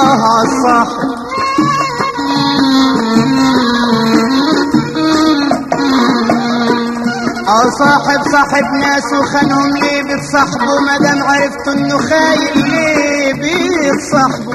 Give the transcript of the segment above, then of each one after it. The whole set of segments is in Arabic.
عالصاحب. صاحب ناس وخانهم ليه بتصاحبوا مادام عرفتوا انه خاين ليه بيتصاحبوا.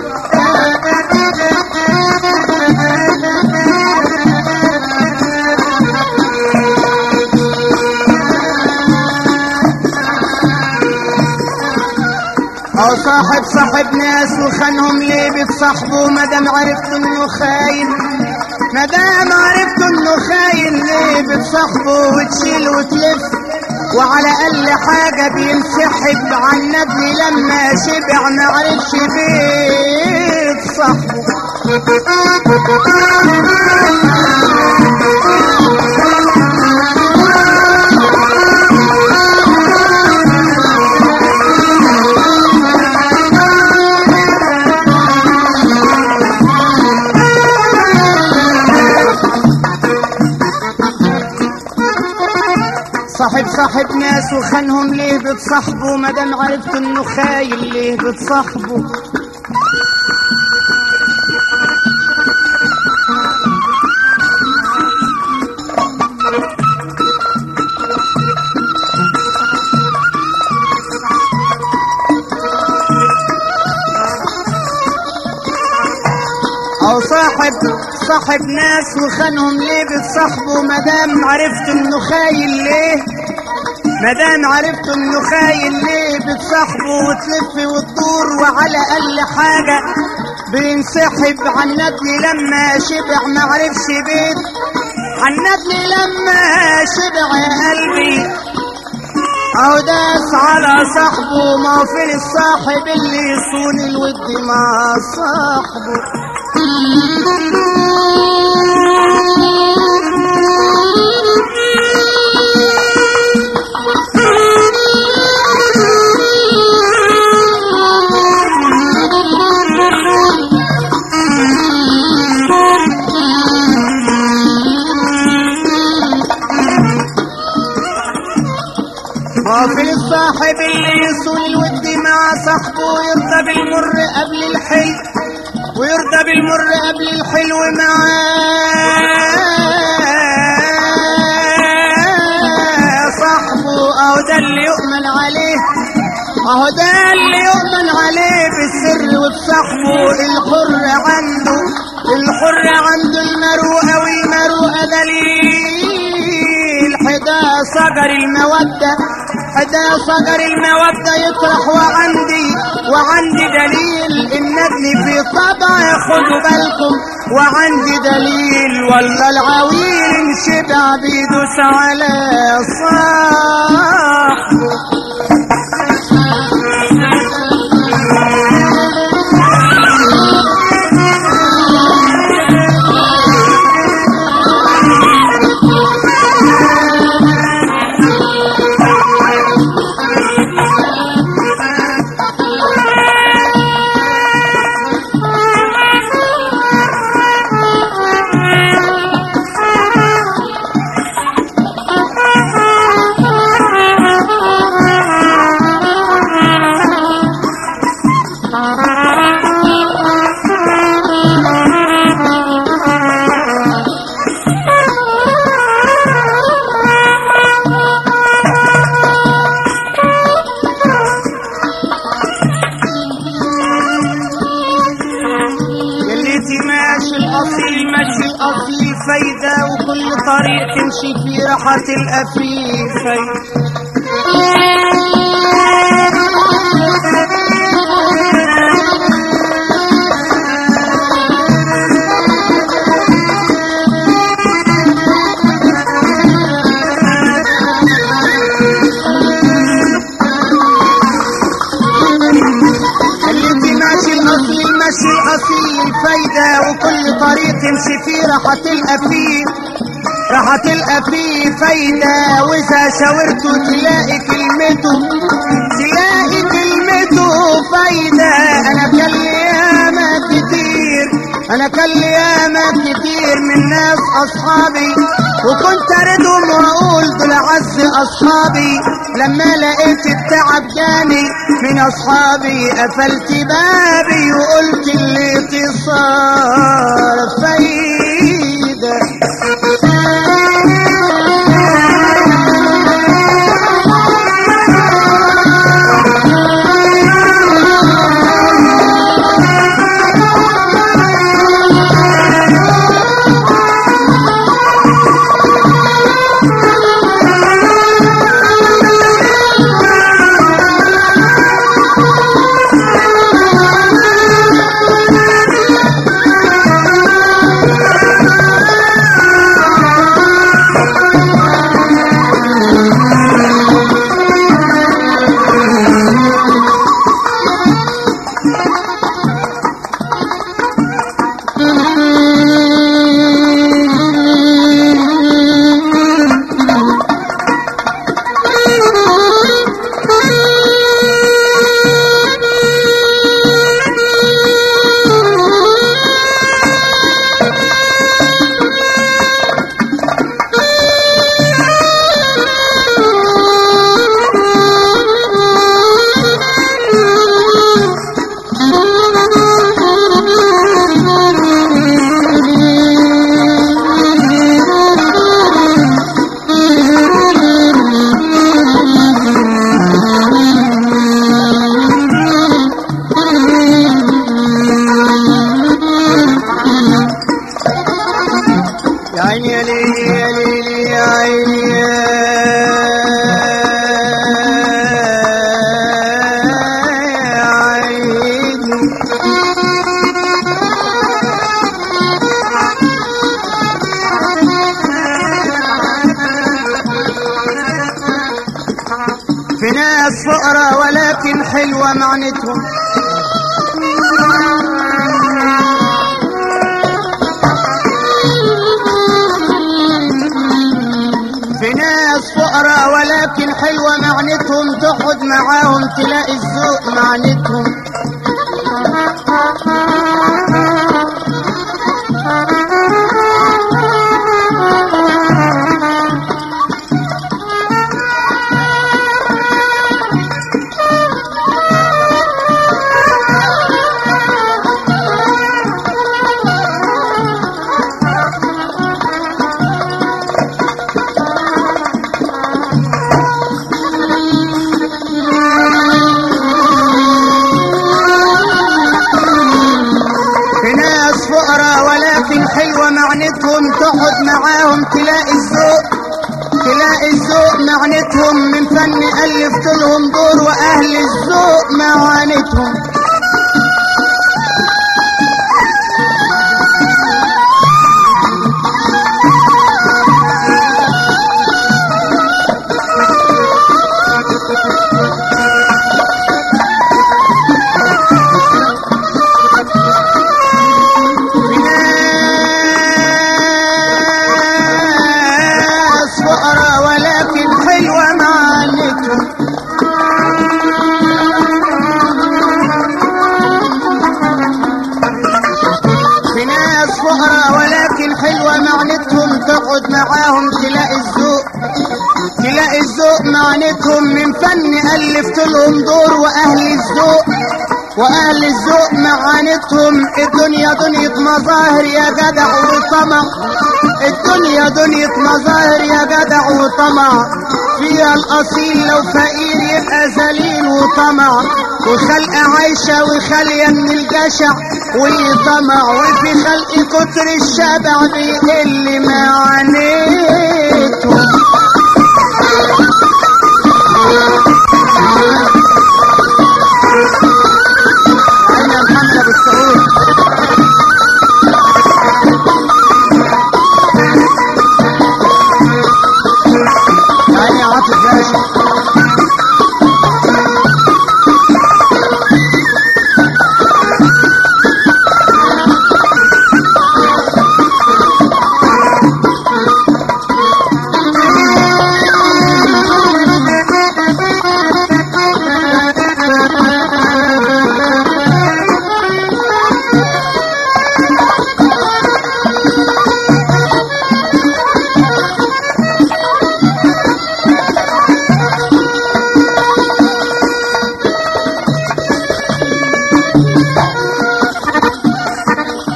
صاحب ناس وخانهم ليه بتصاحبوا مادام عرفتوا انه خاين. مادام عرفتوا انه خاين ليه بتصاحبوا وتشيل وتلف وعلى اقل حاجة بينسحب عن ندل لما شبع معرفش بيتصاحبوا. صاحب ناس وخانهم ليه بتصاحبوا مادام عرفتوا انه خاين ليه بتصاحبوا. او صاحب ناس وخانهم ليه بتصاحبوا مادام عرفتوا انه خاين ليه. مادام عرفتوا انه خاين ليه بتصاحبوا وتلف وتدور وعلى اقل حاجة بينسحب عن ندل لما شبع معرفش بيت. عن ندل لما شبع يا قلبي او داس على صاحبه. ما هو فين الصاحب اللي يصون الود مع صاحبه. وفي الصاحب اللي يصون الود مع صاحبه يرضى بالمر قبل الحلو ويرضى بالمر قبل الحلو مع صاحبه. اهو ده اللي يؤمن عليه اهو ده اللي يؤمن عليه بالسر وبصاحبه. الحر عنده المروءة والمروءة دليل حدا صقر المودة. حدا صقر المودة يطرح وعندي دليل الندل في طبع خدوا بالكم. وعندي دليل ولا العويل انشبع بيدوس على صاحبه. ماشي الأصيل فايدة وكل طريق تمشي في راحة الأفيل فايدة. فايدة وكل طريق تمشي في راحة الأفيل فايدة. وإذا شاورته تلاقي كلمته فايدة. أنا بكلمات كتير انا كان لي ياما كتير من ناس اصحابي، وكنت اردهم واقول دول اعز اصحابي. لما لقيت التعب جاني من اصحابي قفلت بابي وقلت اللي تصار فايده. في ناس فقراء ولكن حلوة معنتهم، في ناس فقراء ولكن حلوة معنتهم، تقعد معاهم تلاقي الذوق معنتهم. حلوة معنتهم، تقعد معاهم تلاقي الذوق، تلاقي الذوق معنتهم. من فن ألفت لهم دور وأهل الذوق معانتهم. تقعد معاهم تلاقي الذوق، تلاقي الذوق معنتهم. من فن ألفت لهم دور وأهل الذوق، وأهل الذوق معانتهم. الدنيا دنيا مظاهر يا جدع وطمع، الدنيا دنيا مظاهر يا جدع وطمع. فيها الأصيل لو فقير يبقى ذليل وطمع، وخلق عايشة وخالية من الجشع والطمع. وفي خلق كتر الشبع بيقل معانيتهم. أنا محمد أبو السعود. أنا عاطف باشا.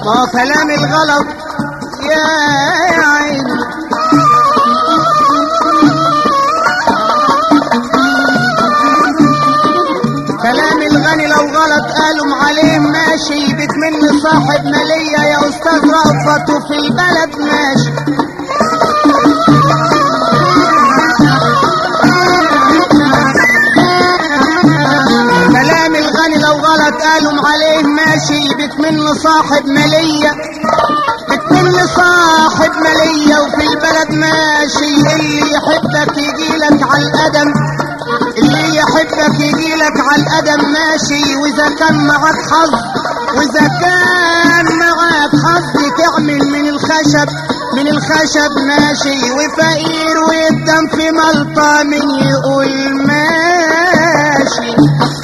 ما كلام الغلط يا عيني كلام الغني لو غلط قالوا عليه ماشي بتمن صاحب مالية يا أستاذ رأفت وفي البلد ماشي كلام الغني لو غلط قالوا عليه ماشي بتمن صاحب مالية بتمن صاحب مالية وفي البلد ماشي اللي يحبك يجيلك على القدم اللي يحبك يجيلك على القدم ماشي واذا كان معك حظ واذا كان معك حظ تعمل من الخشب ماشي وفقير ويدم في ملطة من يقول ماشي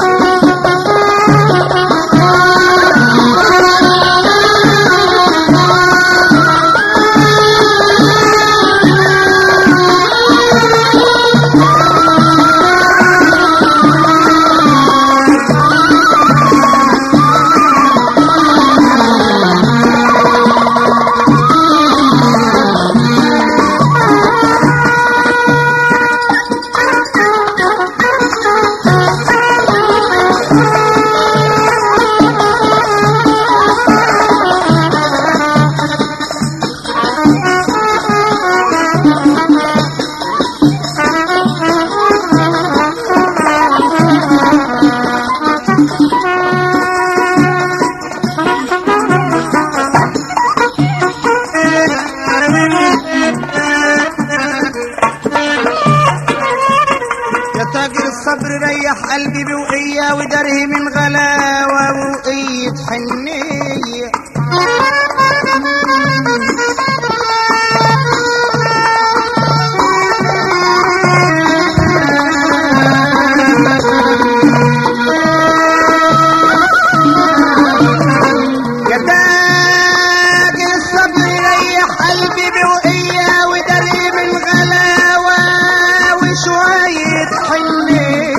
قلبي بوقية ودره من غلاوة وقية حنية يا تاج الصبر ريح قلبي بوقية ودره من غلاوة وشوية حنية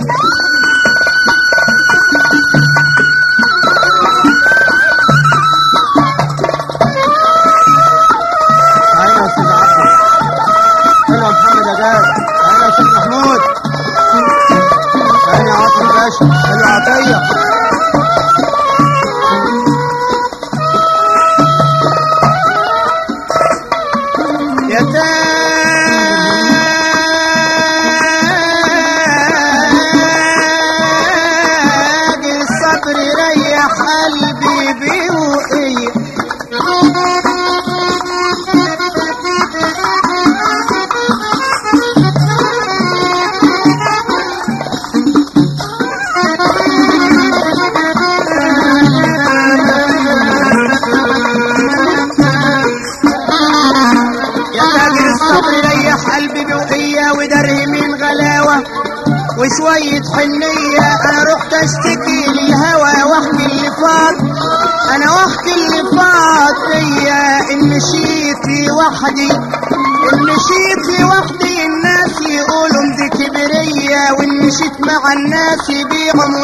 وشوية حنية انا رحت اشتكي للهوى واحكي اللي فات انا واحكي اللي فات فيا ان مشيت لوحدي ان مشيت لوحدي الناس يقولوا دي كبرية وان مشيت مع الناس يبيعهم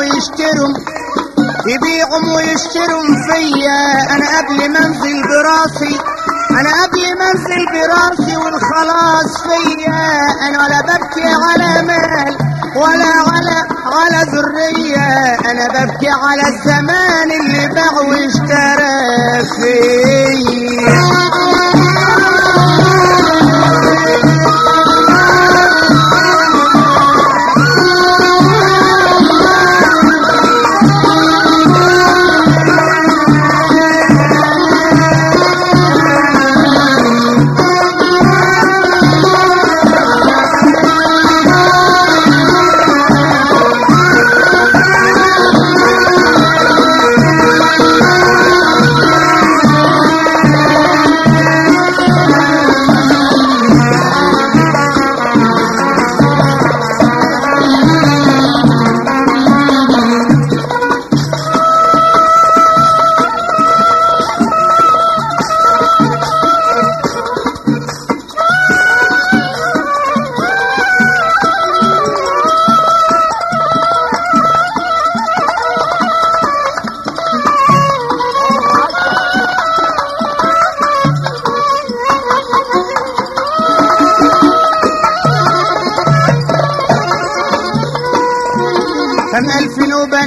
ويشتروا فيا انا قبل ما انزل براسي والخلاص فيا انا ولا ببكي على مال ولا على ذرية انا ببكي على الزمان اللي باع واشترى فيا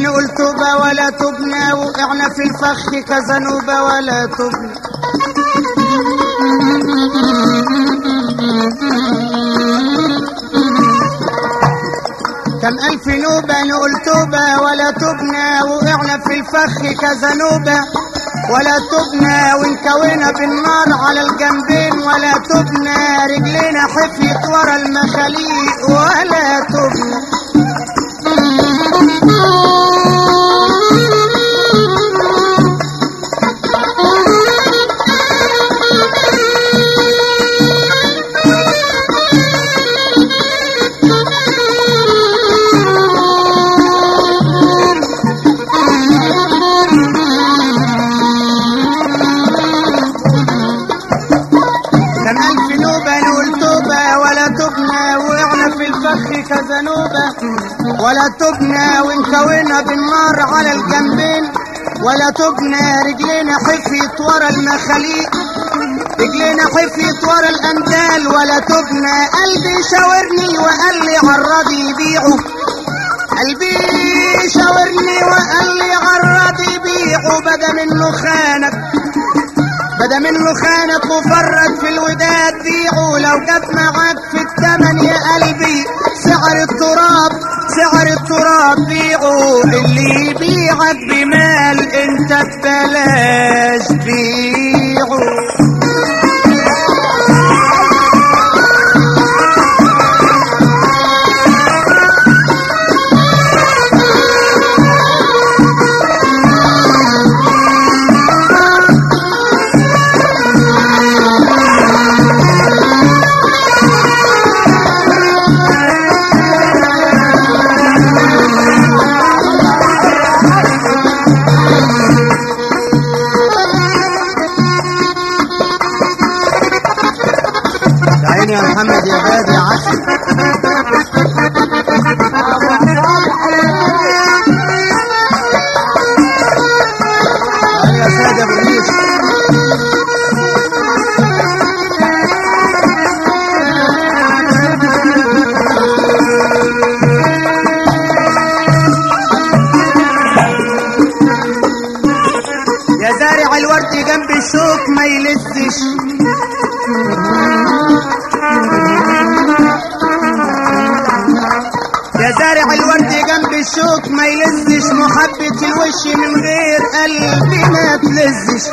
نقول توبة ولا تبنا، وقعنا في الفخ كذا نوبة ولا تبنا. كم ألف نوبة نقول توبة ولا تبنا، وقعنا في الفخ كذا نوبة ولا تبنا، وانكوينا بالنار على الجنبين ولا تبنا، رجلينا حفيت ورا المخاليق ولا تبنا. كذا نوبة ولا تبنا، وانكوينا بالنار على الجنبين ولا تبنا، رجلينا حفيت ورا المخاليق، رجلينا حفيت ورا الاندال ولا تبنا. قلبي شاورني وقال لي عالراضي يبيعوا، قلبي شاورني وقال لي عالراضي يبيعوا، بدا منه خانك، بدا منه خانك وفرط في الوداد بيعوا، لو جاب معاك في التمن يا قلبي سعر التراب، سعر التراب بيعوا، اللي يبيعك بمال انت ببلاش بيعوا. يا محمد يا بادي عسل يا سادة بريش. يا زارع الورد جنب الشوك ما يلزش، يا زارع الورد جنب الشوك ما يلزش، محبة الوش من غير قلبي ما تلزش.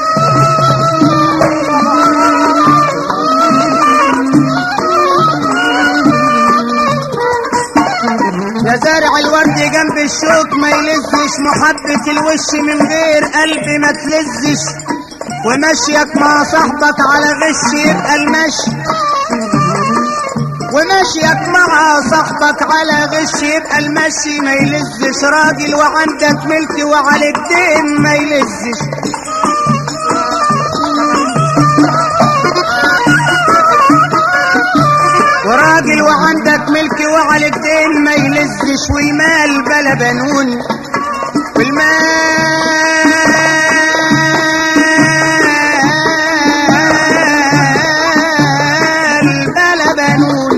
يا زارع الورد جنب الشوك ما يلزش، محبة الوش من غير قلبي ما تلزش، ومشيك مع صاحبك على غش يبقى المشي، وماشيك مع صاحبك على غش يبقى المشي ما يلزش، راجل وعندك ملك وعليك دين ما يلزش. وراجل وعندك ملك وعليك دين ما يلزش، والمال بلا بنون، والمال بلا بنون.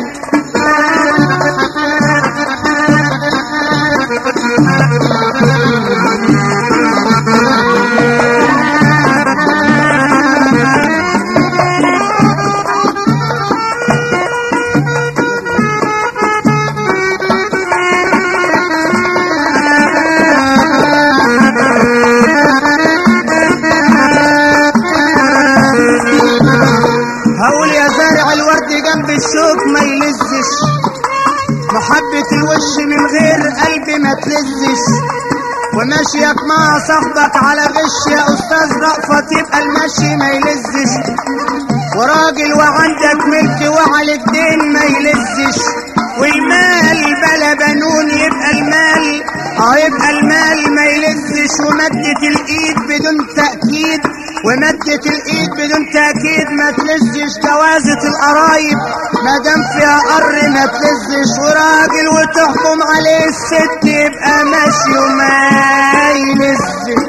الشوك ما يلزش، محبة الوش من غير قلبي ما تلزش، وماشيك مع صاحبك على غش يا استاذ رأفت يبقى المشي ما يلزش، وراجل وعندك ملك وعليك دين ما يلزش، والمال بلا بنون يبقى المال يبقى المال ما يلزش، ومدة الايد بدون تأكيد، ومدة الايد بدون تأكيد ما تلزش، جوازة القرايب ما دام فيها قر ما تلزش، وراجل وتحكم عليه الست يبقى ماشي وما يلزش.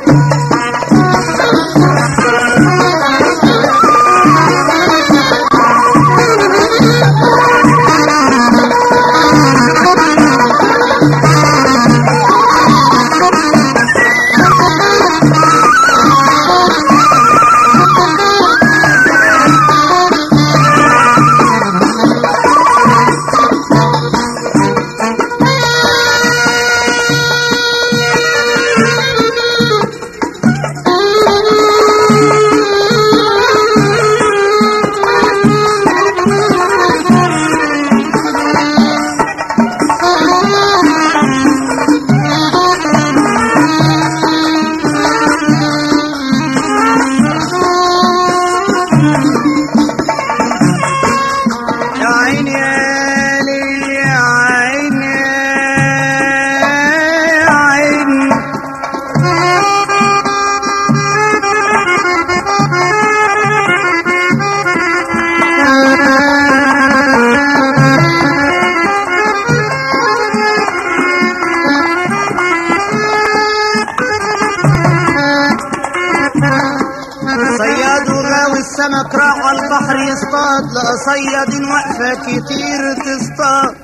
صياد وغاوي السمك راح على البحر يصطاد، لقى صياد واقفة كتير تصطاد.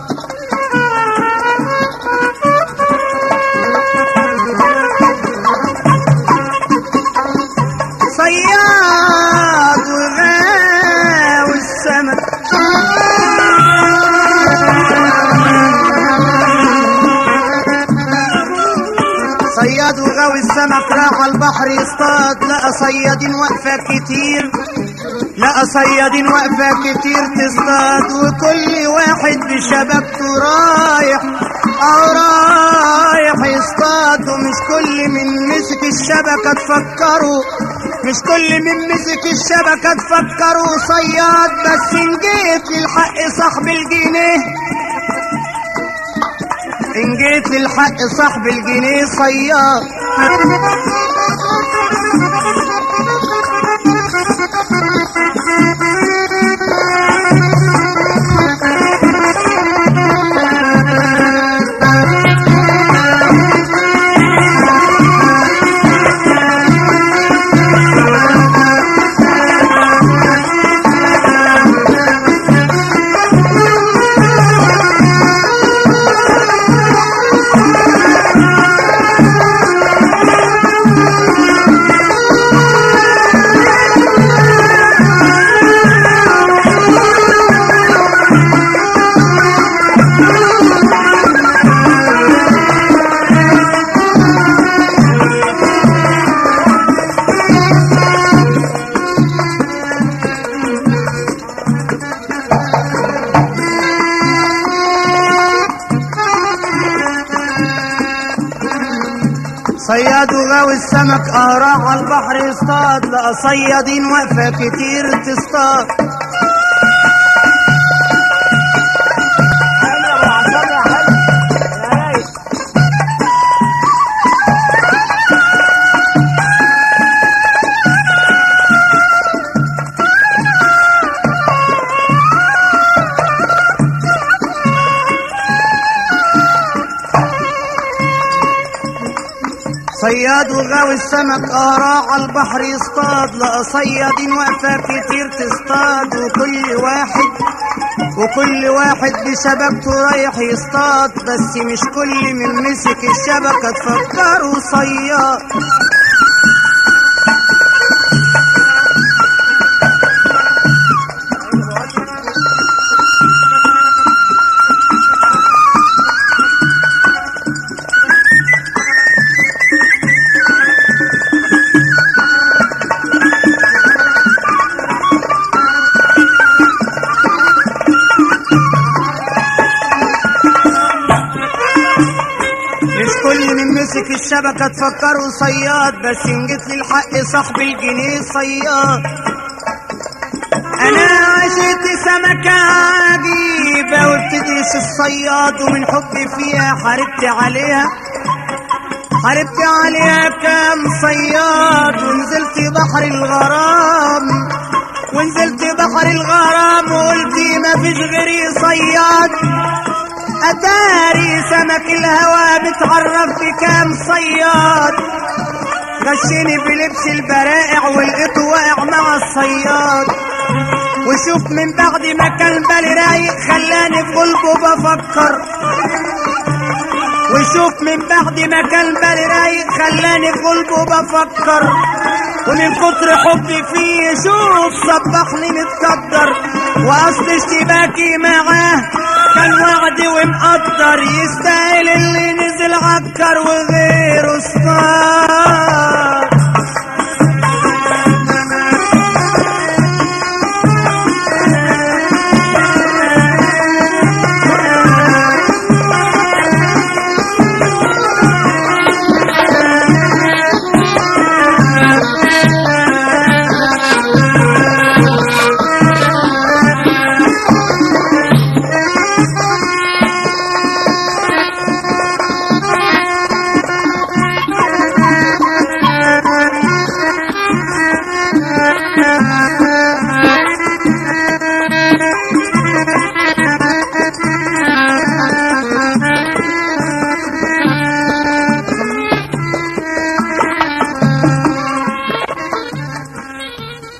صياد وغاوي السمك صياد وغاوي السمك راح على البحر يصطاد، لقى صيادين واقفة كتير، لقى صيادين واقفة كتير تصطاد، وكل واحد بشبكته رايح رايح يصطاد. ومش كل من مسك الشبكة تفكروا، مش كل من مسك الشبكة تفكروا صياد، بس إن جيت للحق صاحب الجنيه، إن جيت للحق صاحب الجنيه صياد. صياد وغاوي السمك راح على البحر يصطاد، لقى صيادين واقفة كتير تصطاد. صياد وغاوي السمك راح على البحر يصطاد، لقى صيادين واقفة كتير تصطاد، وكل واحد بشبكته رايح يصطاد، بس مش كل من مسك الشبكة تفكروا صياد. كل من مسك الشبكة تفكروا صياد، بس إن جيت للحق صاحب الجنيه صياد. أنا عشت سمكة عجيبة وبتدرس الصياد، ومن حبي فيها حاربت عليها كام صياد، ونزلت بحر الغرام وقلت مفيش غيري صياد. أتاري سمك الهوى بتعرف بكام صياد، غشني بلبس البرائع ولقيته واقع مع الصياد. وشوف من بعد ما كان بالي رايق خلاني في قلبه بفكر، وشوف من بعد ما كان بالي رايق خلاني في قلبه بفكر، ومن كتر حبي فيه شوف صبحني متقدر. واصل اشتباكي معاه كان وعدي ومقدر، يستاهل اللي نزل عكر وغيره اصطاد.